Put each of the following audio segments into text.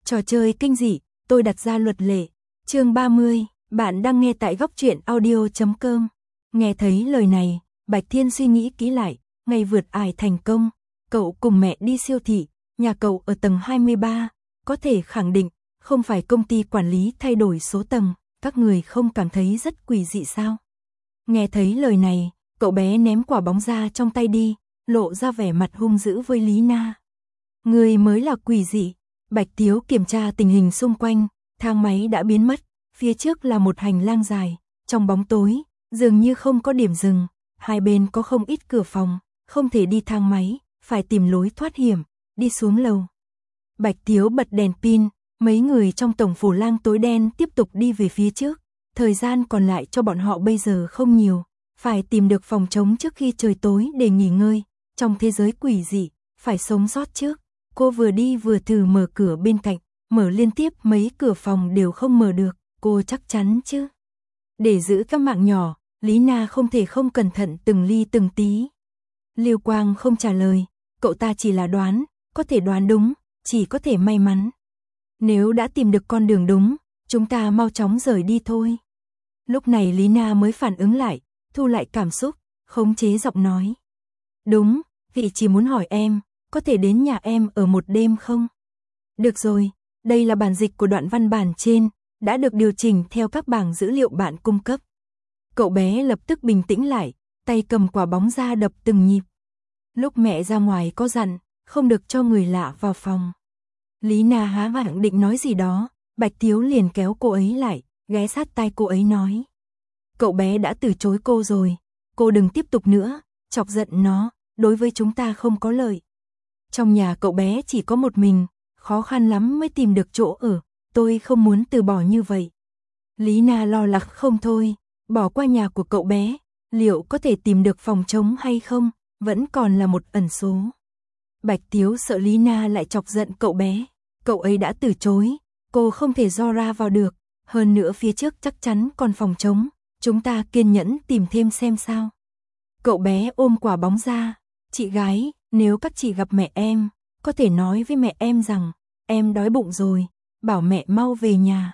Trò chơi kinh dị, tôi đặt ra luật lệ. Chương 30, bạn đang nghe tại góc truyện audio.com. Nghe thấy lời này, Bạch Thiên suy nghĩ kỹ lại, ngày vượt ải thành công, cậu cùng mẹ đi siêu thị, nhà cậu ở tầng 23, có thể khẳng định, không phải công ty quản lý thay đổi số tầng, các người không cảm thấy rất quỷ dị sao? Nghe thấy lời này, cậu bé ném quả bóng ra trong tay đi, lộ ra vẻ mặt hung dữ với Lý Na. Người mới là quỷ dị. Bạch Tiếu kiểm tra tình hình xung quanh, thang máy đã biến mất, phía trước là một hành lang dài, trong bóng tối, dường như không có điểm dừng, hai bên có không ít cửa phòng, không thể đi thang máy, phải tìm lối thoát hiểm, đi xuống lầu. Bạch Tiếu bật đèn pin, mấy người trong tổng phủ lang tối đen tiếp tục đi về phía trước, thời gian còn lại cho bọn họ bây giờ không nhiều, phải tìm được phòng trống trước khi trời tối để nghỉ ngơi, trong thế giới quỷ dị, phải sống sót trước. Cô vừa đi vừa thử mở cửa bên cạnh, mở liên tiếp mấy cửa phòng đều không mở được, cô chắc chắn chứ. Để giữ các mạng nhỏ, Lý Na không thể không cẩn thận từng ly từng tí. Lưu Quang không trả lời, cậu ta chỉ là đoán, có thể đoán đúng, chỉ có thể may mắn. Nếu đã tìm được con đường đúng, chúng ta mau chóng rời đi thôi. Lúc này Lý Na mới phản ứng lại, thu lại cảm xúc, khống chế giọng nói. Đúng, vị chỉ muốn hỏi em, có thể đến nhà em ở một đêm không? Được rồi, đây là bản dịch của đoạn văn bản trên, đã được điều chỉnh theo các bảng dữ liệu bạn cung cấp. Cậu bé lập tức bình tĩnh lại, tay cầm quả bóng ra đập từng nhịp. Lúc mẹ ra ngoài có dặn, không được cho người lạ vào phòng. Lý Na há miệng định nói gì đó, Bạch Tiếu liền kéo cô ấy lại, ghé sát tai cô ấy nói. Cậu bé đã từ chối cô rồi, cô đừng tiếp tục nữa, chọc giận nó, đối với chúng ta không có lợi. Trong nhà cậu bé chỉ có một mình, khó khăn lắm mới tìm được chỗ ở, tôi không muốn từ bỏ như vậy. Lý Na lo lắng không thôi, bỏ qua nhà của cậu bé, liệu có thể tìm được phòng trống hay không, vẫn còn là một ẩn số. Bạch Tiếu sợ Lý Na lại chọc giận cậu bé, cậu ấy đã từ chối, cô không thể do ra vào được, hơn nữa phía trước chắc chắn còn phòng trống, chúng ta kiên nhẫn tìm thêm xem sao. Cậu bé ôm quả bóng ra, chị gái, nếu các chị gặp mẹ em, có thể nói với mẹ em rằng, em đói bụng rồi, bảo mẹ mau về nhà.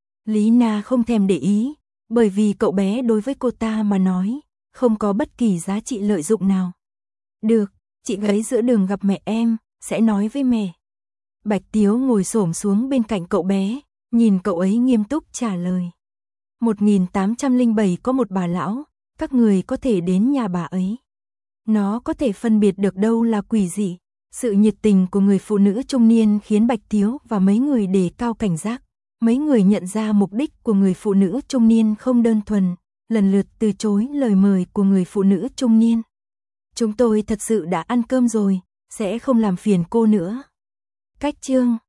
Lý Na không thèm để ý, bởi vì cậu bé đối với cô ta mà nói, không có bất kỳ giá trị lợi dụng nào. Được, chị gái giữa đường gặp mẹ em, sẽ nói với mẹ. Bạch Tiếu ngồi xổm xuống bên cạnh cậu bé, nhìn cậu ấy nghiêm túc trả lời. 1807 có một bà lão, các người có thể đến nhà bà ấy. Nó có thể phân biệt được đâu là quỷ dị. Sự nhiệt tình của người phụ nữ trung niên khiến Bạch Tiếu và mấy người đề cao cảnh giác. Mấy người nhận ra mục đích của người phụ nữ trung niên không đơn thuần, lần lượt từ chối lời mời của người phụ nữ trung niên. Chúng tôi thật sự đã ăn cơm rồi, sẽ không làm phiền cô nữa. Cách chương